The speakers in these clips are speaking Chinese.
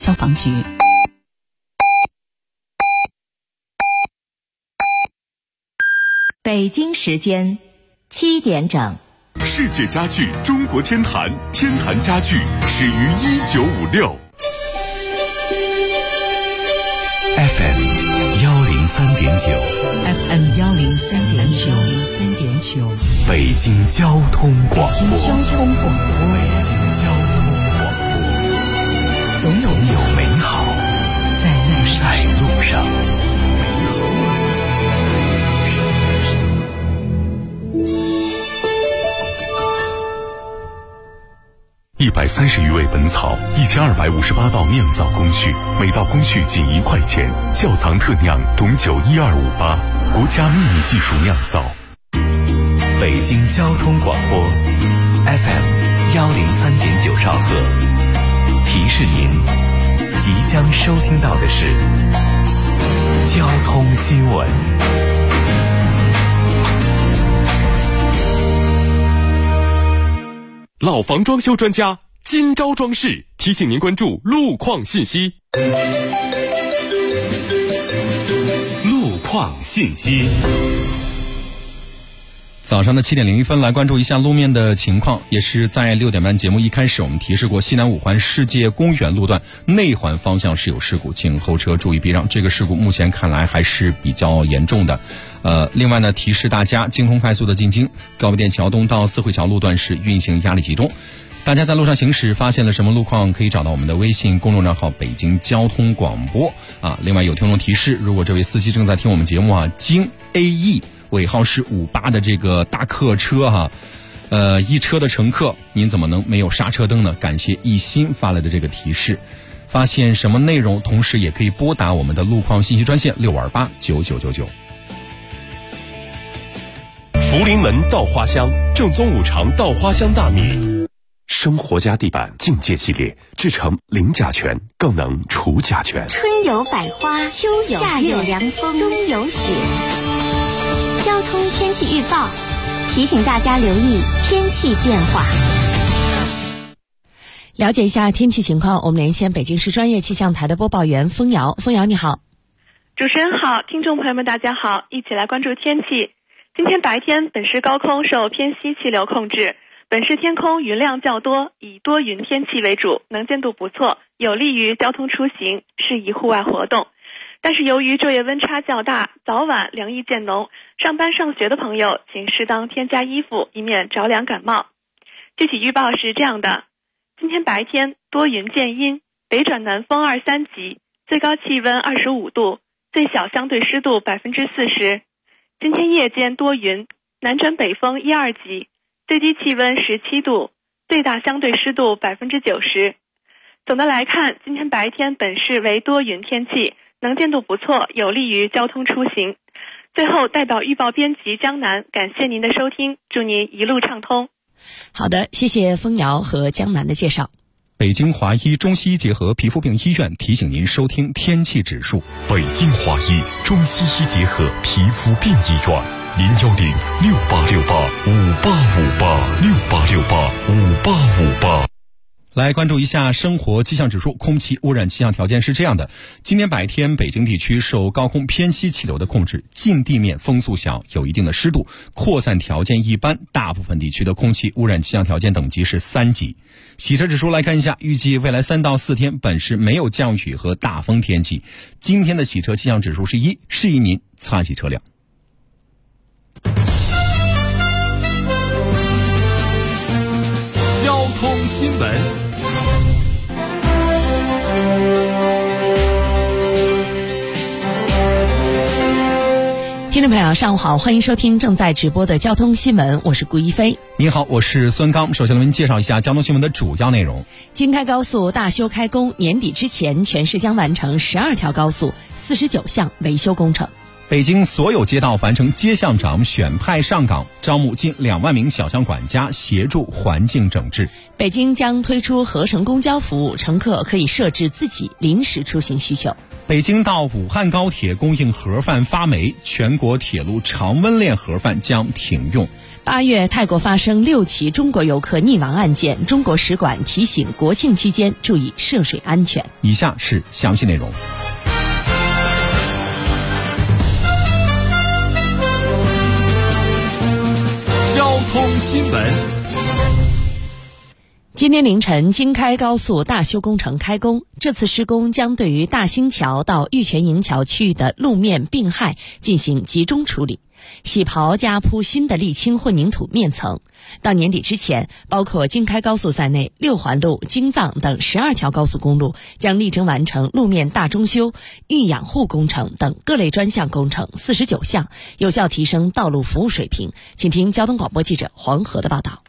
消防局。 北京时间7点整。 世界家具中国天坛，天坛家具始于1956。 FM 103.9 FM 103.9 北京交通广播。总有美好在路上。 130余味本草，1258道酿造工序，每道工序仅1块钱。窖藏特酿董酒12588，国家秘密技术酿造。 北京交通广播 FM 103.9兆赫，提示您即将收听到的是交通新闻。 老房装修专家今朝装饰提醒您关注路况信息。路况信息。 早上的7点01分，来关注一下路面的情况。也是在6点半节目一开始，我们提示过西南5环世界公园路段内环方向是有事故，请后车注意避让。这个事故目前看来还是比较严重的。另外呢，提示大家，京通快速的进京高碑店桥东到四惠桥路段是运行压力集中。大家在路上行驶发现了什么路况，可以找到我们的微信公众账号北京交通广播啊。另外有听众提示，如果这位司机正在听我们节目啊，京 AE 尾号是58的这个大客车哈，一车的乘客，您怎么能没有刹车灯呢？感谢一心发来的这个提示。发现什么内容，同时也可以拨打我们的路况信息专线6289999。 福临门稻花香，正宗五常稻花香大米，生活家地板境界系列，制成零甲醛，更能除甲醛。 春有百花，秋有夏有凉风，冬有雪。交通天气预报提醒大家留意天气变化。 了解一下天气情况，我们连线北京市专业气象台的播报员枫瑶。枫瑶你好。 主持人好，听众朋友们大家好，一起来关注天气。今天白天本市高空受偏西气流控制，本市天空云量较多，以多云天气为主，能见度不错，有利于交通出行，适宜户外活动。但是由于昼夜温差较大，早晚凉意渐浓，上班上学的朋友请适当添加衣服，以免着凉感冒。具体预报是这样的：今天白天多云见阴，北转南风2、3级，最高气温25度，最小相对湿度40%。今天夜间多云，南转北风1、2级，最低气温17度，最大相对湿度90%。总的来看，今天白天本市为多云天气，能见度不错，有利于交通出行。最后代表预报编辑江南感谢您的收听，祝您一路畅通。 好的，谢谢枫瑶和江南的介绍。 北京华医中西医结合皮肤病医院提醒您收听天气指数。 北京华医中西医结合皮肤病医院，0106868585858，668685858。 来关注一下生活气象指数。空气污染气象条件是这样的：今天白天北京地区受高空偏西气流的控制，近地面风速小，有一定的湿度，扩散条件一般，大部分地区的空气污染气象条件等级是3级。洗车指数来看一下，预计未来3到4天本市没有降雨和大风天气。今天的洗车气象指数是1，适宜您擦洗车辆。 交通新闻。 听众朋友上午好，欢迎收听正在直播的交通新闻，我是顾一飞。 你好，我是孙刚。首先为您介绍一下交通新闻的主要内容。 京开高速大修开工，年底之前全市将完成12条高速49项维修工程。 北京所有街道完成街巷长选派上岗，招募近2万名小巷管家协助环境整治。 北京将推出合乘公交服务，乘客可以设置自己临时出行需求。 北京到武汉高铁供应盒饭发霉，全国铁路常温链盒饭将停用。 8月，泰国发生6起中国游客溺亡案件，中国使馆提醒国庆期间注意涉水安全。 以下是详细内容。 交通新闻。 今天凌晨，京开高速大修工程开工。这次施工将对于大兴桥到玉泉营桥区域的路面病害进行集中处理，洗刨加铺新的沥青混凝土面层。到年底之前，包括京开高速在内6环路、京藏等12条高速公路将力争完成路面大中修、预养护工程等各类专项工程49项，有效提升道路服务水平。请听交通广播记者黄河的报道。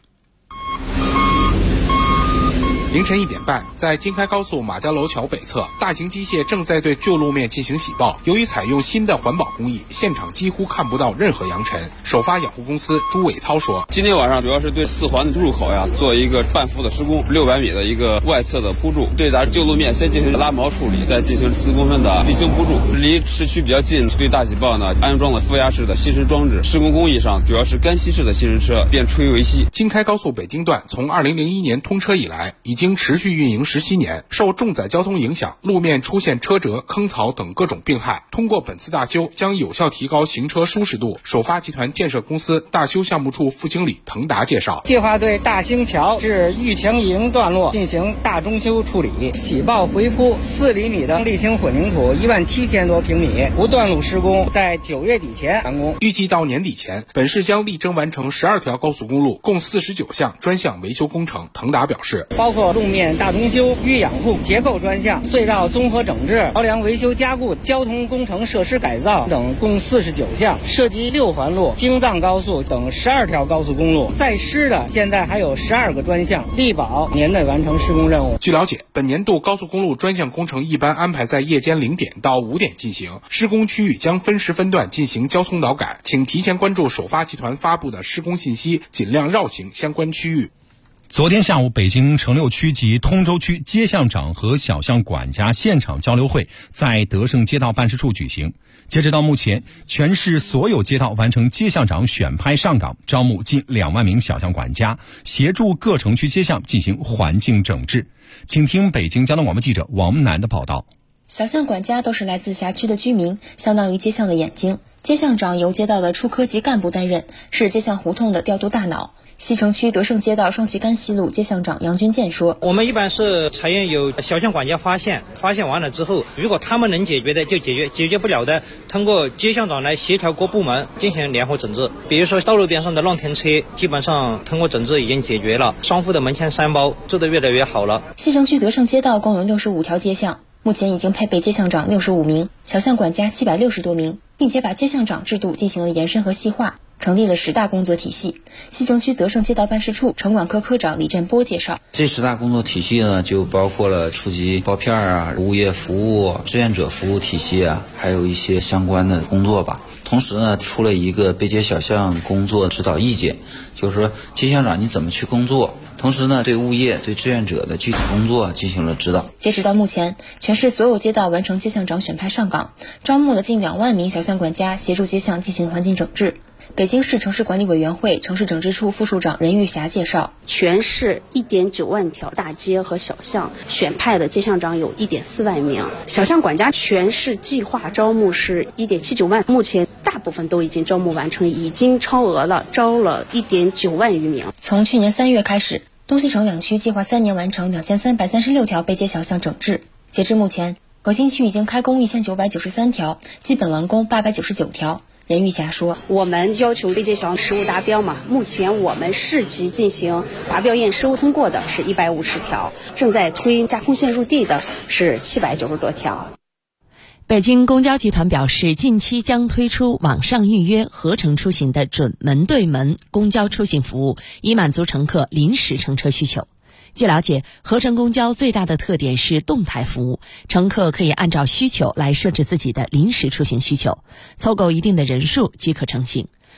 凌晨1点半，在京开高速马家楼桥北侧，大型机械正在对旧路面进行洗刨。由于采用新的环保工艺，现场几乎看不到任何扬尘。首发养护公司朱伟涛说：“ 今天晚上主要是对4环的入口做一个半幅的施工，600米的一个外侧的铺筑，对咱旧路面先进行拉毛处理，再进行4公分的沥青铺筑。离市区比较近，对大洗刨呢安装了负压式的吸尘装置。施工工艺上主要是干吸式的吸尘车，便吹为吸。” 京开高速北京段从2001年通车以来，已经持续运营17年，受重载交通影响，路面出现车辙、坑槽等各种病害。通过本次大修，将有效提高行车舒适度。首发集团建设公司大修项目处副经理滕达介绍， 计划对大兴桥至玉泉营段落进行大中修处理，洗刨回铺4厘米的沥青混凝土17000多平米，无段路施工，在9月底前完工。 预计到年底前，本市将力争完成12条高速公路共49项专项维修工程。滕达表示， 包括路面大中修、预养护、结构专项、隧道综合整治、桥梁维修加固、交通工程设施改造等共49项，涉及6环路、京藏高速等12条高速公路。在施的现在还有12个专项，力保年内完成施工任务。 据了解，本年度高速公路专项工程一般安排在夜间0点到5点进行，施工区域将分时分段进行交通导改，请提前关注首发集团发布的施工信息，尽量绕行相关区域。 昨天下午，北京城6区及通州区街巷长和小巷管家现场交流会在德胜街道办事处举行。截止到目前，全市所有街道完成街巷长选派上岗，招募近2万名小巷管家，协助各城区街巷进行环境整治。请听北京交通广播记者王楠的报道。 小巷管家都是来自辖区的居民，相当于街巷的眼睛。街巷长由街道的初科级干部担任，是街巷胡同的调度大脑。西城区德胜街道双旗杆西路街巷长杨军建说：“ 我们一般是采用有小巷管家发现完了之后，如果他们能解决的就解决，解决不了的，通过街巷长来协调各部门进行联合整治。比如说道路边上的乱停车，基本上通过整治已经解决了，商户的门前三包做得越来越好了。” 西城区德胜街道共有65条街巷，目前已经配备街巷长65名，小巷管家760多名，并且把街巷长制度进行了延伸和细化。成立了10大工作体系。西城区德胜街道办事处城管科科长李振波介绍， 这10大工作体系呢，就包括了初级包片啊、物业服务、志愿者服务体系啊，还有一些相关的工作吧。同时呢，出了一个背街小巷工作指导意见，就是说街巷长你怎么去工作。同时呢，对物业、对志愿者的具体工作进行了指导。 截止到目前，全市所有街道完成街巷长选派上岗，招募了近2万名小巷管家，协助街巷进行环境整治。北京市城市管理委员会城市整治处副处长任玉霞介绍， 全市1.9万条大街和小巷选派的街巷长有1.4万名，小巷管家全市计划招募是1.79万，目前大部分都已经招募完成，已经超额了，招了1.9万余名。 从去年3月开始，东西城2区计划3年完成2336条背街小巷整治，截至目前，核心区已经开工1993条，基本完工899条。任玉霞说， 我们要求背街小巷实务达标嘛，目前我们市级进行达标验收通过的是150条，正在推架空线入地的是790多条。 北京公交集团表示，近期将推出网上预约合乘出行的准门对门公交出行服务，以满足乘客临时乘车需求。据了解，合乘公交最大的特点是动态服务，乘客可以按照需求来设置自己的临时出行需求，凑够一定的人数即可成行。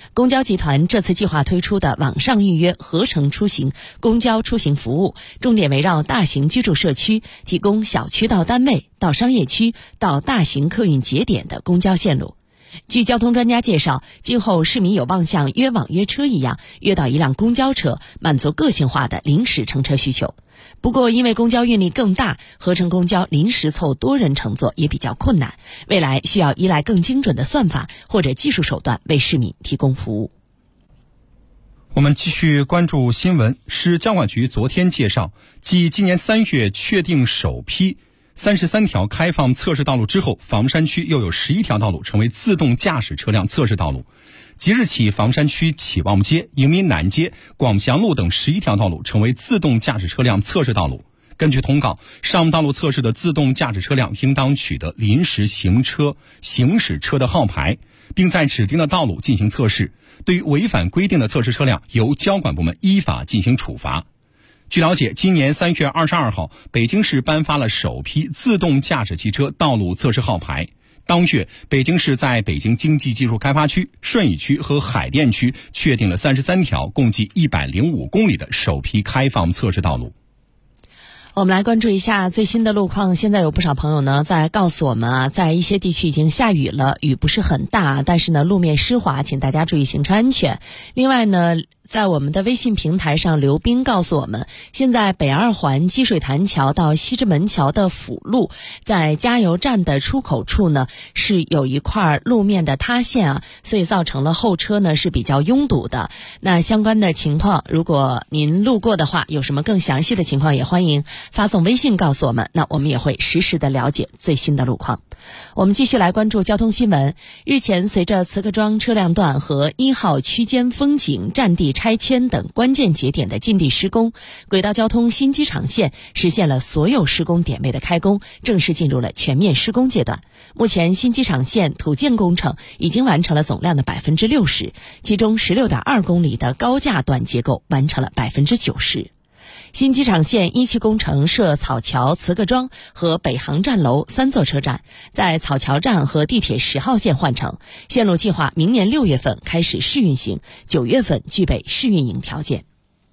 公交集团这次计划推出的网上预约合乘出行公交出行服务，重点围绕大型居住社区，提供小区到单位、到商业区、到大型客运节点的公交线路。据交通专家介绍，今后市民有望像约网约车一样约到一辆公交车，满足个性化的临时乘车需求。不过因为公交运力更大，合乘公交临时凑多人乘坐也比较困难，未来需要依赖更精准的算法或者技术手段为市民提供服务。 我们继续关注新闻。市交管局昨天介绍，继今年3月确定首批33条开放测试道路之后，房山区又有11条道路成为自动驾驶车辆测试道路。即日起，房山区启旺街、迎民南街、广祥路等11条道路成为自动驾驶车辆测试道路。根据通告，上道路测试的自动驾驶车辆应当取得临时行驶车的号牌，并在指定的道路进行测试。对于违反规定的测试车辆，由交管部门依法进行处罚。据了解，今年3月22号，北京市颁发了首批自动驾驶汽车道路测试号牌。当月，北京市在北京经济技术开发区、顺义区和海淀区确定了33条，共计105公里的首批开放测试道路。 我们来关注一下最新的路况。现在有不少朋友呢在告诉我们在一些地区已经下雨了，雨不是很大，但是呢路面湿滑，请大家注意行车安全。另外呢，在我们的微信平台上，刘斌告诉我们，现在北二环积水潭桥到西直门桥的辅路，在加油站的出口处呢是有一块路面的塌陷所以造成了后车呢是比较拥堵的。那相关的情况，如果您路过的话，有什么更详细的情况，也欢迎发送微信告诉我们，那我们也会实时的了解最新的路况。我们继续来关注交通新闻。日前，随着磁刻桩车辆段和1号区间风景占地拆迁等关键节点的进地施工，轨道交通新机场线实现了所有施工点位的开工，正式进入了全面施工阶段。目前新机场线土建工程已经完成了总量的 60%， 其中 16.2 公里的高架段结构完成了 90%。新机场线1期工程设草桥、磁刻桩和北航站楼3座车站，在草桥站和地铁10号线换乘，线路计划明年6月份开始试运行，9月份具备试运营条件。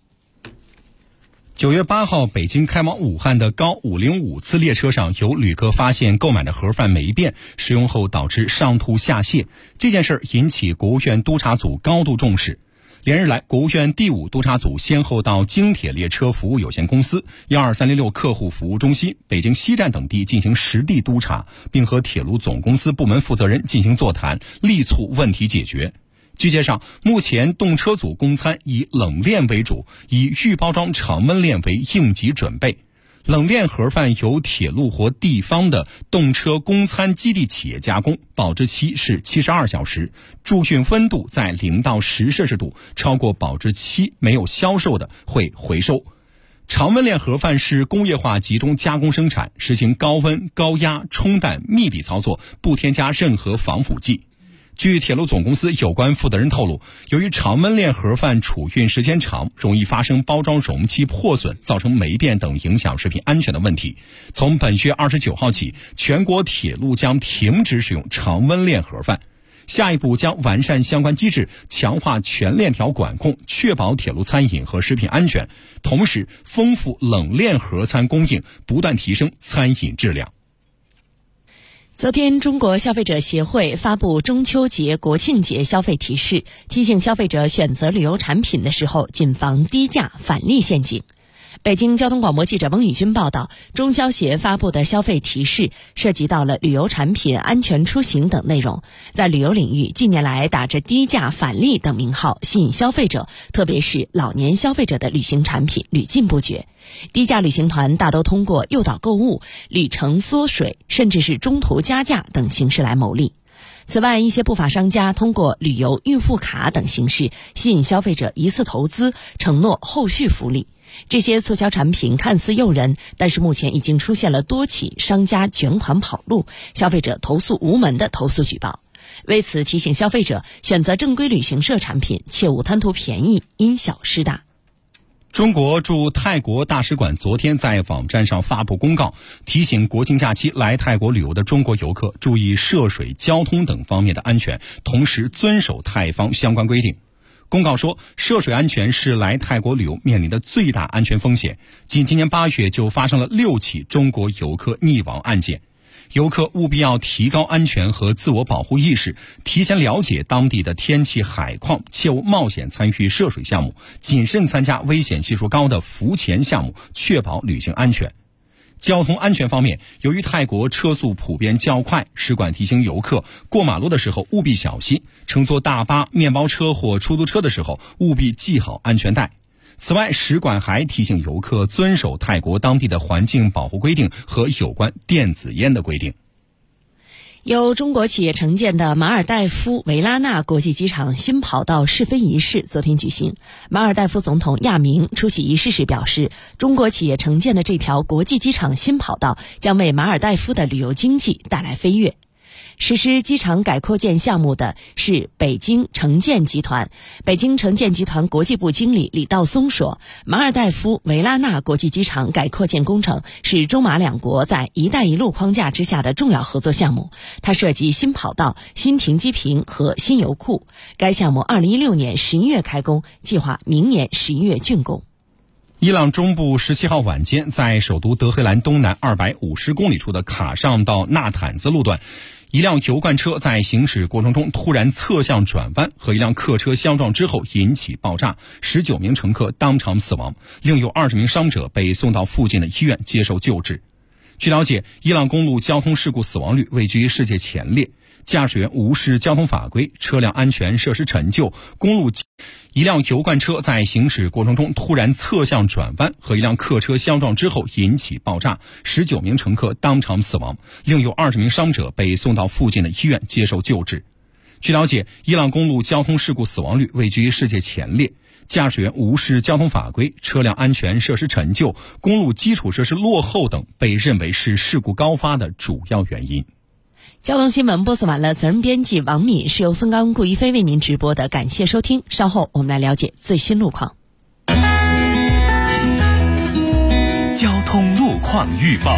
9月8号，北京开往武汉的高505次列车上，有旅客发现购买的盒饭霉变，食用后导致上吐下泻。这件事引起国务院督查组高度重视。连日来，国务院第5督查组先后到京铁列车服务有限公司、12366客户服务中心、北京西站等地进行实地督查，并和铁路总公司部门负责人进行座谈，力促问题解决。据介绍，目前动车组供餐以冷链为主，以预包装常温链为应急准备。冷链盒饭由铁路或地方的动车供餐基地企业加工，保质期是72小时，贮运温度在0到10摄氏度，超过保质期没有销售的会回收。常温链盒饭是工业化集中加工生产，实行高温、高压、冲淡、密闭操作，不添加任何防腐剂。据铁路总公司有关负责人透露，由于常温链盒饭储运时间长，容易发生包装容器破损，造成霉变等影响食品安全的问题。从本月29号起，全国铁路将停止使用常温链盒饭。下一步将完善相关机制，强化全链条管控，确保铁路餐饮和食品安全，同时丰富冷链盒餐供应，不断提升餐饮质量。 昨天，中国消费者协会发布中秋节、国庆节消费提示，提醒消费者选择旅游产品的时候，谨防低价返利陷阱。北京交通广播记者翁宇军报道，中消协发布的消费提示涉及到了旅游产品、安全出行等内容。在旅游领域，近年来打着低价返利等名号吸引消费者，特别是老年消费者的旅行产品屡禁不绝。低价旅行团大都通过诱导购物、旅程缩水，甚至是中途加价等形式来牟利。此外，一些不法商家通过旅游预付卡等形式吸引消费者一次投资，承诺后续福利。这些促销产品看似诱人，但是目前已经出现了多起商家卷款跑路、消费者投诉无门的投诉举报。为此，提醒消费者选择正规旅行社产品，切勿贪图便宜，因小失大。 中国驻泰国大使馆昨天在网站上发布公告，提醒国庆假期来泰国旅游的中国游客注意涉水、交通等方面的安全，同时遵守泰方相关规定。公告说，涉水安全是来泰国旅游面临的最大安全风险。仅今年8月就发生了6起中国游客溺亡案件。游客务必要提高安全和自我保护意识，提前了解当地的天气海况，切勿冒险参与涉水项目，谨慎参加危险系数高的浮潜项目，确保旅行安全。交通安全方面，由于泰国车速普遍较快，使馆提醒游客过马路的时候务必小心，乘坐大巴、面包车或出租车的时候务必系好安全带。此外，使馆还提醒游客遵守泰国当地的环境保护规定和有关电子烟的规定。 由中国企业承建的马尔代夫维拉纳国际机场新跑道试飞仪式昨天举行。马尔代夫总统亚明出席仪式时表示，中国企业承建的这条国际机场新跑道将为马尔代夫的旅游经济带来飞跃。实施机场改扩建项目的是北京城建集团。北京城建集团国际部经理李道松说，马尔代夫维拉纳国际机场改扩建工程是中马两国在一带一路框架之下的重要合作项目，它涉及新跑道、新停机坪和新油库。该项目2016年11月开工，计划明年11月竣工。 伊朗中部17号晚间，在首都德黑兰东南250公里处的卡尚到纳坦兹路段，一辆油罐车在行驶过程中突然侧向转弯，和一辆客车相撞之后引起爆炸，19名乘客当场死亡，另有20名伤者被送到附近的医院接受救治。据了解，伊朗公路交通事故死亡率位居世界前列，驾驶员无视交通法规，车辆安全设施陈旧，一辆油罐车在行驶过程中突然侧向转弯，和一辆客车相撞之后引起爆炸，19名乘客当场死亡，另有20名伤者被送到附近的医院接受救治。据了解，伊朗公路交通事故死亡率位居世界前列，驾驶员无视交通法规，车辆安全设施陈旧，公路基础设施落后等被认为是事故高发的主要原因。 交通新闻播送完了，责任编辑王敏，是由孙刚、顾一飞为您直播的，感谢收听。稍后我们来了解最新路况。 交通路况预报。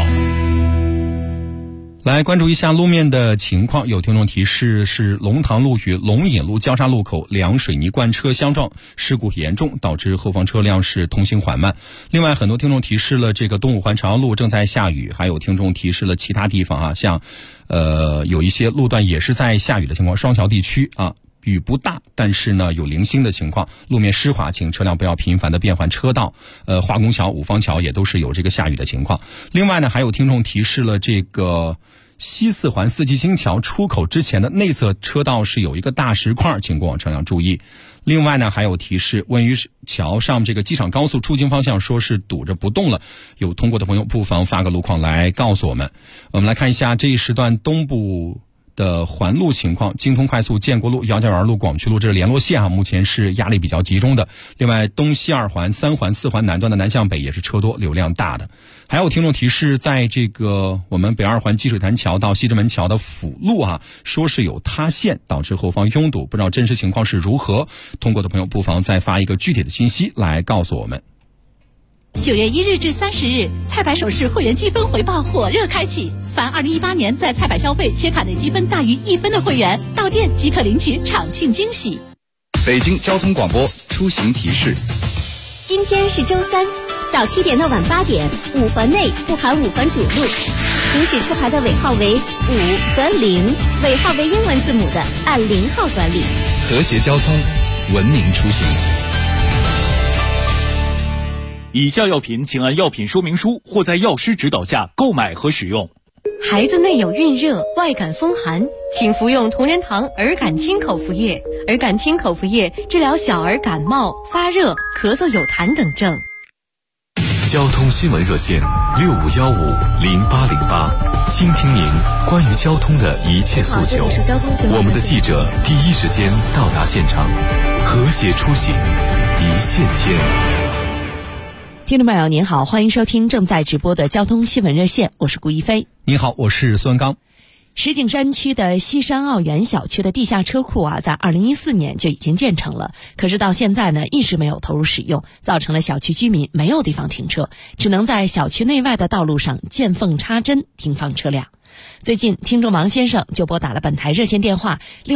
来关注一下路面的情况，有听众提示是龙塘路与龙引路交叉路口两水泥罐车相撞，事故严重，导致后方车辆是通行缓慢。另外，很多听众提示了这个东五环朝阳路正在下雨，还有听众提示了其他地方啊，像有一些路段也是在下雨的情况，双桥地区啊。雨不大，但是呢有零星的情况，路面湿滑，请车辆不要频繁的变换车道。化工桥、五方桥也都是有这个下雨的情况。另外呢，还有听众提示了这个西四环四季青桥出口之前的内侧车道是有一个大石块，请过往车辆注意。另外呢，还有提示温榆桥上这个机场高速出京方向说是堵着不动了，有通过的朋友不妨发个路况来告诉我们。我们来看一下这一时段东部的环路情况，京通快速建国路、姚家园路、广渠路这是联络线啊，目前是压力比较集中的。另外，东西二环、三环、四环南段的南向北也是车多、流量大的。还有听众提示，在这个我们北二环积水潭桥到西直门桥的辅路啊，说是有塌陷，导致后方拥堵，不知道真实情况是如何。通过的朋友不妨再发一个具体的信息来告诉我们。 9月1日至30日，菜百首饰会员积分回报火热开启。凡2018年在菜百消费且卡内积分大于1分的会员，到店即可领取场庆惊喜。 北京交通广播出行提示： 今天是周三，早7点到晚8点，5环内不含5环主路，行驶车牌的尾号为5和0，尾号为英文字母的按0号管理。 和谐交通，文明出行。 以下药品请按药品说明书或在药师指导下购买和使用。 孩子内有孕热、外感风寒，请服用同仁堂儿感清口服液。儿感清口服液治疗小儿感冒、发热、咳嗽有痰等症。 交通新闻热线65150808，倾听您关于交通的一切诉求。我们的记者第一时间到达现场，和谐出行，一线牵。 听众朋友您好，欢迎收听正在直播的交通新闻热线，我是顾一飞。 你好，我是孙刚。 石景山区的西山奥园小区的地下车库在2014年就已经建成了，可是到现在呢一直没有投入使用，造成了小区居民没有地方停车，只能在小区内外的道路上见缝插针停放车辆。最近听众王先生就拨打了本台热线电话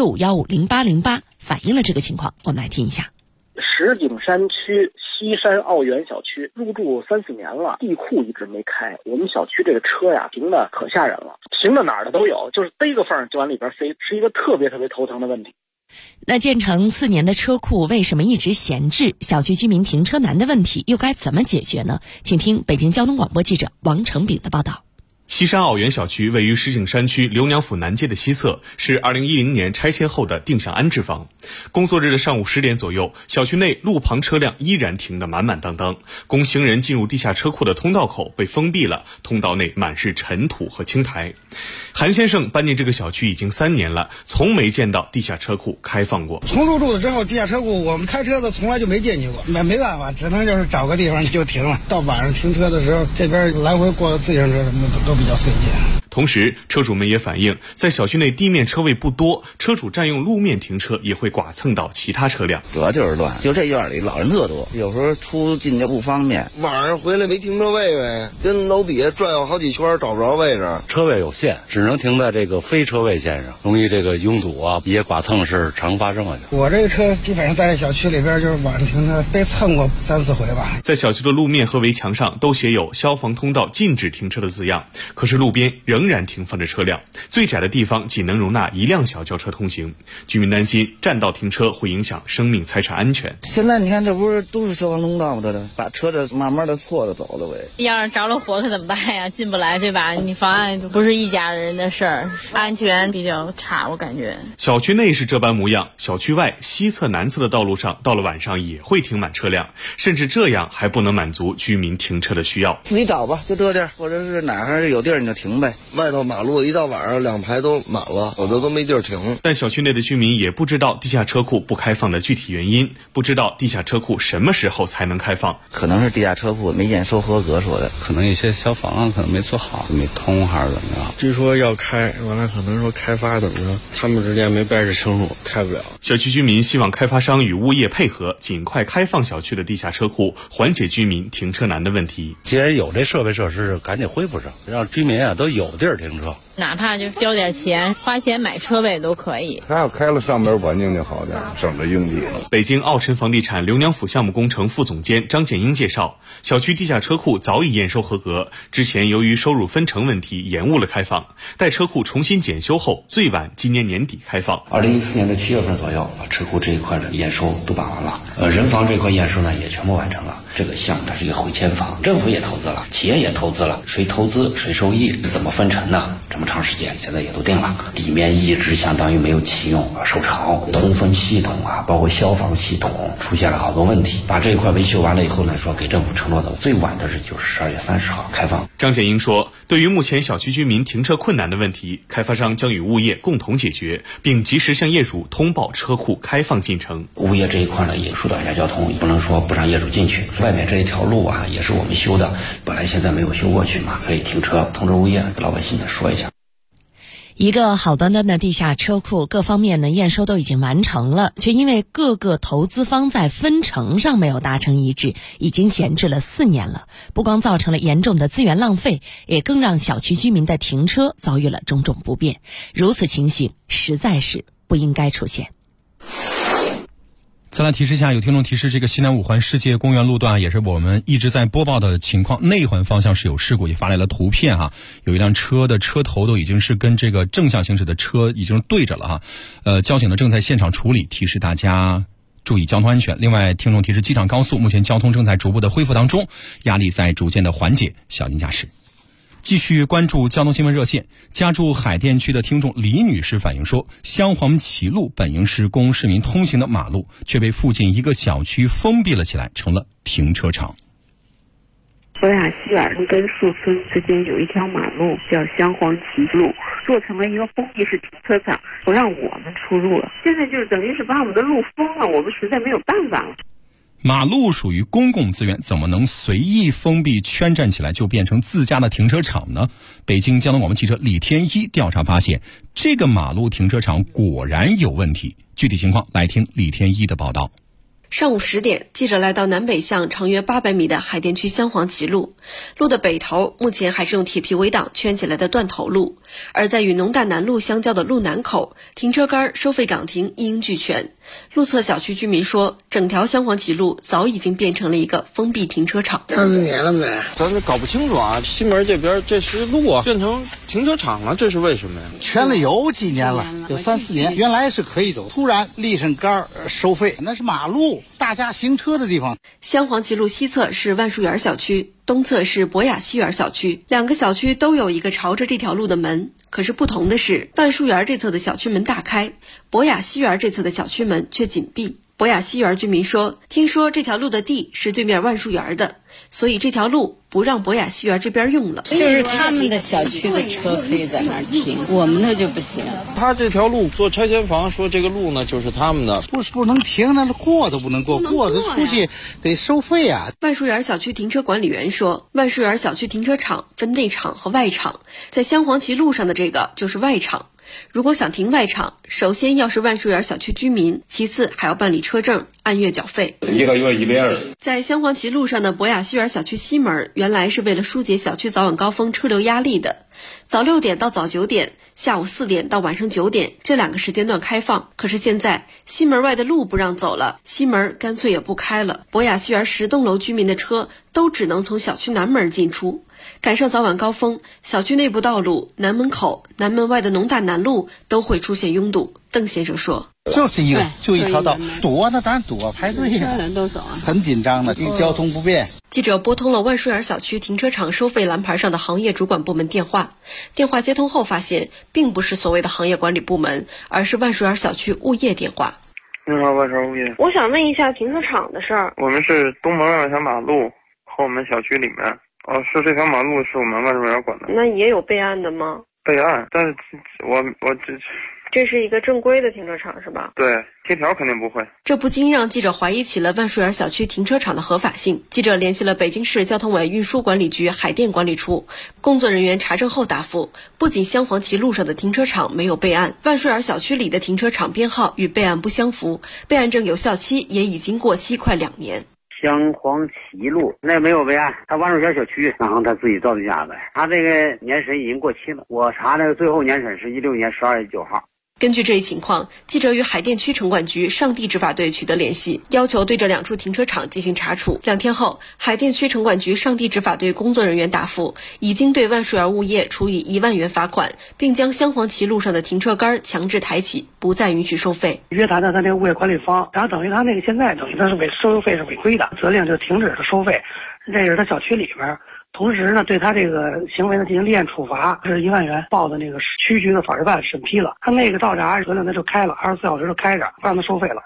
65150808，反映了这个情况，我们来听一下。 石景山区西山奥园小区入住3-4年了，地库一直没开，我们小区这个车呀停的可吓人了，停到哪儿的都有，就是逮个缝就往里边塞，是一个特别头疼的问题。 那建成4年的车库为什么一直闲置？小区居民停车难的问题又该怎么解决呢？请听北京交通广播记者王成炳的报道。 西山奥园小区位于石景山区刘娘府南街的西侧，是2010年拆迁后的定向安置房。工作日的上午10点左右，小区内路旁车辆依然停得满满当当，供行人进入地下车库的通道口被封闭了，通道内满是尘土和青苔。韩先生搬进这个小区已经3年了，从没见到地下车库开放过。 从入住了之后，地下车库我们开车的从来就没进去过，没办法，只能就是找个地方就停了。到晚上停车的时候，这边来回过自行车什么的都比较费劲。 同时，车主们也反映，在小区内地面车位不多，车主占用路面停车也会剐蹭到其他车辆。 主要就是乱，就这院里老人特多，有时候出进就不方便。 晚上回来没停车位呗，跟楼底下转悠好几圈找不着位置， 车位有限，只能停在这个非车位线上，容易这个拥堵也剐蹭是常发生的。 我这个车基本上在这小区里边就是晚上停车被蹭过3-4回吧。 在小区的路面和围墙上都写有消防通道禁止停车的字样，可是路边仍然停放着车辆，最窄的地方仅能容纳1辆小轿车通行。居民担心占道停车会影响生命财产安全。 现在你看这不是都是消防通道吗？把车这慢慢的错着走了呗。 要是着了火可怎么办呀？进不来对吧？你妨碍不是一家人的事儿，安全比较差，我感觉。 小区内是这般模样，小区外西侧南侧的道路上到了晚上也会停满车辆，甚至这样还不能满足居民停车的需要。 自己找吧，就这地儿，或者是哪儿有地儿你就停呗。 外头马路一到晚上2排都满了，有的都没地儿停。 但小区内的居民也不知道地下车库不开放的具体原因，不知道地下车库什么时候才能开放。 可能是地下车库没验收合格说的， 可能一些消防可能没做好，没通还是怎么着。 据说要开，完了可能说开发怎么着，他们之间没掰扯清楚，开不了。 小区居民希望开发商与物业配合，尽快开放小区的地下车库，缓解居民停车难的问题。 既然有这设备设施，赶紧恢复上，让居民都有地儿停车。 哪怕就交点钱，花钱买车位都可以。 他要开了上边环境就好点，省着用地了。 北京奥辰房地产刘娘府项目工程副总监张建英介绍，小区地下车库早已验收合格，之前由于收入分成问题延误了开放，待车库重新检修后，最晚今年年底开放。 2014年的7月份左右，把车库这一块的验收都办完了，人防这块验收呢也全部完成了。这个项目它是一个回迁房，政府也投资了，企业也投资了，谁投资谁受益，怎么分成呢？这么长时间现在也都定了，里面一直相当于没有启用受潮，通风系统包括消防系统出现了好多问题。把这一块维修完了以后呢，说给政府承诺的最晚的是就是12月30号开放。 张建英说，对于目前小区居民停车困难的问题，开发商将与物业共同解决，并及时向业主通报车库开放进程。 物业这一块呢也疏导一下交通，不能说不让业主进去。外面这一条路也是我们修的，本来现在没有修过去嘛，可以停车，通知物业给老百姓再说一下。 一个好端端的地下车库，各方面呢验收都已经完成了，却因为各个投资方在分成上没有达成一致，已经闲置了4年了。不光造成了严重的资源浪费，也更让小区居民的停车遭遇了种种不便。如此情形实在是不应该出现。 再来提示一下，有听众提示，这个西南5环世界公园路段也是我们一直在播报的情况，内环方向是有事故，也发来了图片有一辆车的车头都已经是跟这个正向行驶的车已经对着了交警呢正在现场处理，提示大家注意交通安全。另外，听众提示，机场高速目前交通正在逐步的恢复当中，压力在逐渐的缓解，小心驾驶。继续关注交通新闻热线，家住海淀区的听众李女士反映说，香黄岐路本应是供市民通行的马路，却被附近一个小区封闭了起来，成了停车场。 博雅西园跟树村之间有一条马路叫香黄岐路，做成了一个封闭式停车场，不让我们出入了。现在就是等于是把我们的路封了，我们实在没有办法了。 马路属于公共资源，怎么能随意封闭圈占起来就变成自家的停车场呢？北京交通广播记者李天一调查发现，这个马路停车场果然有问题。具体情况来听李天一的报道。 上午10点，记者来到南北向长约800米的海淀区香黄旗路。路的北头目前还是用铁皮围挡圈起来的断头路，而在与农大南路相交的路南口，停车杆、收费岗亭一应俱全。路侧小区居民说，整条香黄旗路早已经变成了一个封闭停车场。 30年了没？ 咱是搞不清楚啊，西门这边这是路啊，变成停车场了，这是为什么呀？ 圈了有几年了，有3、4年，原来是可以走，突然立上杆收费，那是马路，大家行车的地方。 香黄旗路西侧是万树园小区，东侧是博雅西园小区，两个小区都有一个朝着这条路的门。可是不同的是，万树园这侧的小区门大开，博雅西园这侧的小区门却紧闭。博雅西园居民说，听说这条路的地是对面万树园的，所以这条路不让博雅西园这边用了。 就是他们的小区的车可以在那儿停，我们的就不行。 他这条路做拆迁房，说这个路呢就是他们的， 不能停，那过都不能过，过的出去得收费啊。 万树园小区停车管理员说，万树园小区停车场分内场和外场，在香黄旗路上的这个就是外场。如果想停外场，首先要是万树园小区居民，其次还要办理车证，按月缴费。 1个月120。 在香黄旗路上的博雅西园小区西门，原来是为了疏解小区早晚高峰车流压力的，早6点到早9点，下午4点到晚上9点这2个时间段开放。可是现在西门外的路不让走了，西门干脆也不开了，博雅西园10栋楼居民的车都只能从小区南门进出。赶上早晚高峰，小区内部道路、南门口、南门外的农大南路都会出现拥堵。邓先生说， 就是就一条道，堵那当然堵排队呀， 人都走啊， 很紧张的，交通不便。 记者拨通了万树园小区停车场收费栏牌上的行业主管部门电话，电话接通后发现，并不是所谓的行业管理部门，而是万树园小区物业电话。 你好，万树园物业。 我想问一下停车场的事儿。 我们是东门外小马路和我们小区里面。是这条马路是我们万树园管的。 那也有备案的吗？ 备案，但是我这是一个正规的停车场是吧？ 对，贴条肯定不会。 这不禁让记者怀疑起了万树园小区停车场的合法性。记者联系了北京市交通委运输管理局海淀管理处，工作人员查证后答复，不仅香黄旗路上的停车场没有备案，万树园小区里的停车场编号与备案不相符，备案证有效期也已经过期快2年。 香黄旗路那没有备案，他万树园小区，然后他自己造的假呗。他这个年审已经过期了，我查那个最后年审是16年12月9号。 根据这一情况，记者与海淀区城管局上地执法队取得联系，要求对这2处停车场进行查处。2天后，海淀区城管局上地执法队工作人员答复，已经对万树园物业处以1万元罚款，并将香黄旗路上的停车杆强制抬起，不再允许收费。 约谈的他那个物业管理方，然后等于他那个现在等于他是收费是违规的，责令就停止了收费。这是他小区里边。同时呢，对他这个行为呢进行立案处罚，是1万元，报的那个区局的法制办审批了。他那个道闸责令他就开了，24小时就开着，不让他收费了。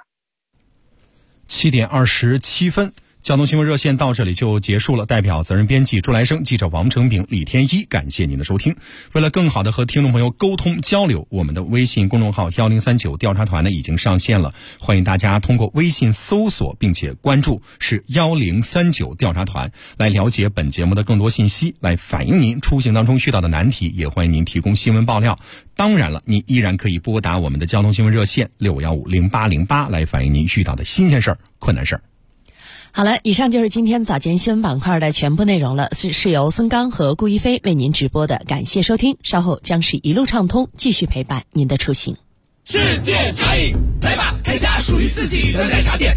7点27分。交通新闻热线到这里就结束了，代表责任编辑朱来生、记者王成炳、李天一，感谢您的收听。为了更好的和听众朋友沟通交流，我们的微信公众号1039调查团呢已经上线了，欢迎大家通过微信搜索并且关注是1039调查团，来了解本节目的更多信息，来反映您出行当中遇到的难题，也欢迎您提供新闻爆料。当然了，您依然可以拨打我们的交通新闻热线65150808来反映您遇到的新鲜事儿、困难事儿。 好了，以上就是今天早间新闻板块的全部内容了，是由孙刚和顾一飞为您直播的，感谢收听，稍后将是一路畅通，继续陪伴您的出行。 世界茶饮，来吧，开家属于自己的奶茶店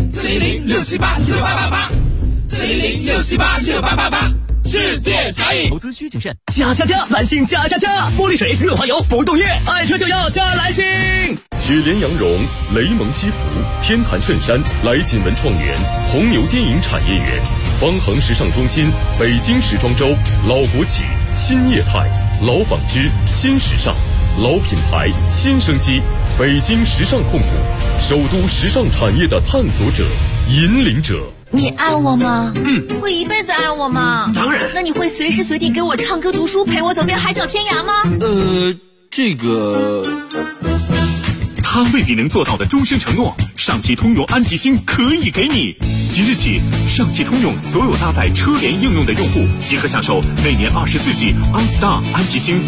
，410-678-6888，410-678-6888。世界茶饮， 投资需谨慎。加！蓝星加！玻璃水、润滑油、不冻液，爱车就要加蓝星。 雪莲羊绒、雷蒙西服、天坛衬衫、来锦文创园、红牛电影产业园、方恒时尚中心、北京时装周、老国企、新业态、老纺织、新时尚、老品牌、新生机，北京时尚控股，首都时尚产业的探索者、引领者。 你爱我吗？会一辈子爱我吗？ 当然。 那你会随时随地给我唱歌读书，陪我走遍海角天涯吗？ 这个他未必能做到的终身承诺，上汽通用安吉星可以给你。 即日起，上汽通用所有搭载车联应用的用户即可享受内年24G OnStar 安吉星